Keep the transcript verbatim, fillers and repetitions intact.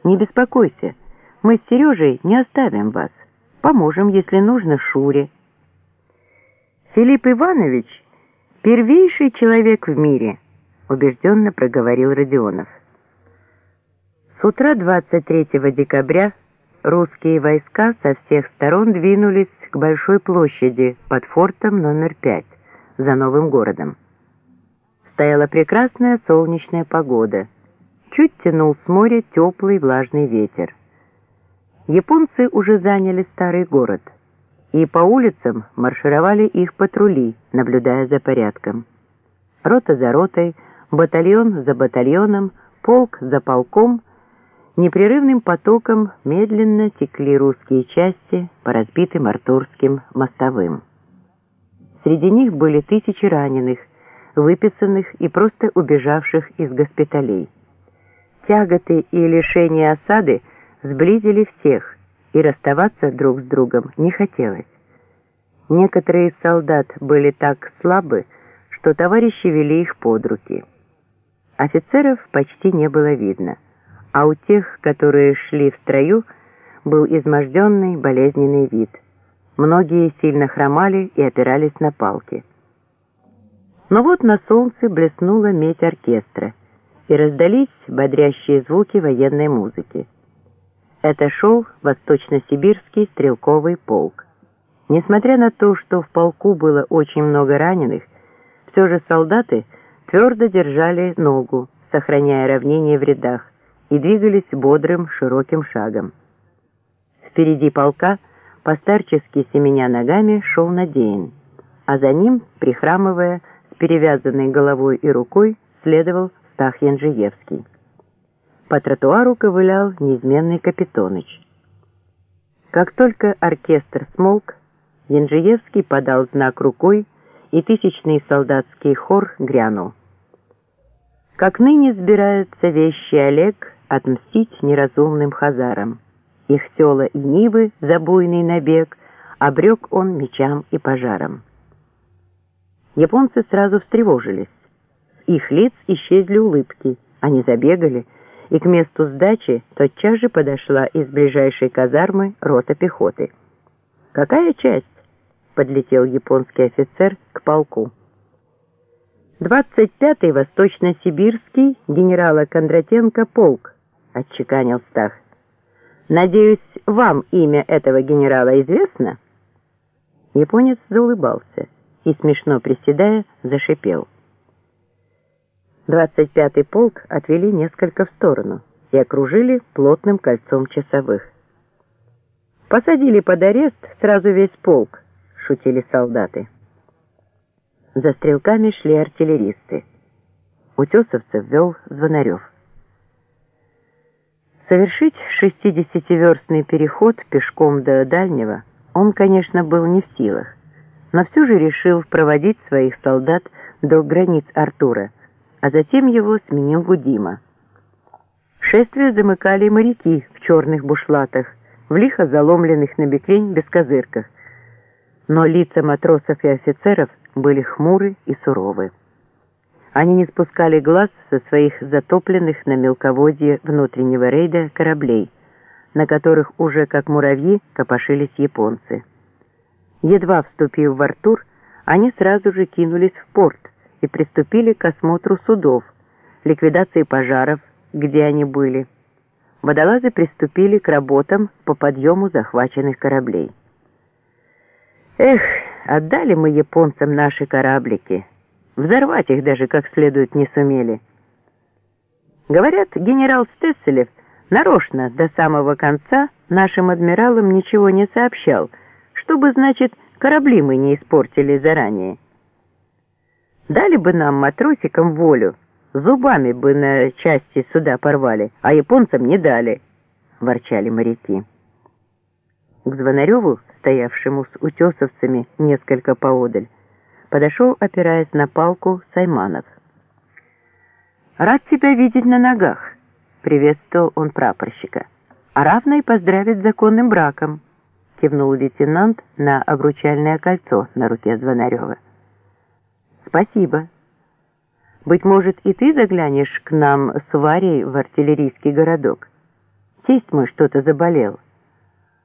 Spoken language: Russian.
Не беспокойся, мы с Сережей не оставим вас. Поможем, если нужно, Шуре. Филипп Иванович — первейший человек в мире, убежденно проговорил Родионов. С утра двадцать третьего декабря русские войска со всех сторон двинулись к Большой площади под фортом номер пять за Новым городом. Стояла прекрасная солнечная погода. Чуть тянул с моря теплый влажный ветер. Японцы уже заняли старый город, и по улицам маршировали их патрули, наблюдая за порядком. Рота за ротой, батальон за батальоном, полк за полком непрерывным потоком медленно текли русские части по разбитым артурским мостовым. Среди них были тысячи раненых, выписанных и просто убежавших из госпиталей. Тяготы и лишения осады сблизили всех, и расставаться друг с другом не хотелось. Некоторые из солдат были так слабы, что товарищи вели их под руки. Офицеров почти не было видно, а у тех, которые шли в строю, был изможденный, болезненный вид. Многие сильно хромали и опирались на палки. Но вот на солнце блеснула медь оркестра, и раздались бодрящие звуки военной музыки. Это шел Восточно-Сибирский стрелковый полк. Несмотря на то, что в полку было очень много раненых, все же солдаты твердо держали ногу, сохраняя равнение в рядах, и двигались бодрым широким шагом. Впереди полка, постарчески семеня ногами, шел Надеин, а за ним, прихрамывая, с перевязанной головой и рукой, следовал Стах Янжиевский. По тротуару ковылял неизменный Капитоныч. Как только оркестр смолк, Янжиевский подал знак рукой, и тысячный солдатский хор грянул. Как ныне сбирается вещий Олег отмстить неразумным хазарам. Их села и нивы за буйный набег обрек он мечам и пожарам. Японцы сразу встревожились. С их лиц исчезли улыбки, они забегали, и к месту сдачи тотчас же подошла из ближайшей казармы рота пехоты. «Какая часть?» — подлетел японский офицер к полку. «двадцать пятый Восточно-Сибирский генерала Кондратенко полк», — отчеканил Стах. «Надеюсь, вам имя этого генерала известно?» Японец заулыбался и, смешно приседая, зашипел. двадцать пятый полк отвели несколько в сторону и окружили плотным кольцом часовых. «Посадили под арест сразу весь полк», — шутили солдаты. За стрелками шли артиллеристы. Утесовцев вел Звонарев. Совершить шестидесятиверстный переход пешком до дальнего он, конечно, был не в силах, но все же решил проводить своих солдат до границ Артура, а затем его сменил Гудима. Шествие замыкали моряки в черных бушлатах, в лихо заломленных на бекрень бескозырках, но лица матросов и офицеров были хмуры и суровы. Они не спускали глаз со своих затопленных на мелководье внутреннего рейда кораблей, на которых уже как муравьи копошились японцы. Едва вступив в Артур, они сразу же кинулись в порт и приступили к осмотру судов, ликвидации пожаров, где они были. Водолазы приступили к работам по подъему захваченных кораблей. Эх, отдали мы японцам наши кораблики. Взорвать их даже как следует не сумели. Говорят, генерал Стесселев нарочно до самого конца нашим адмиралам ничего не сообщал, чтобы, значит, корабли мы не испортили заранее. Дали бы нам, матросикам, волю, зубами бы на части суда порвали, а японцам не дали, — ворчали моряки. К Звонареву, стоявшему с утесовцами несколько поодаль, подошел, опираясь на палку, Сайманов. «Рад тебя видеть на ногах», — приветствовал он прапорщика. «А равно и поздравить с законным браком», — кивнул лейтенант на обручальное кольцо на руке Звонарева. «Спасибо. Быть может, и ты заглянешь к нам с Варей в артиллерийский городок? Тесть мой что-то заболел.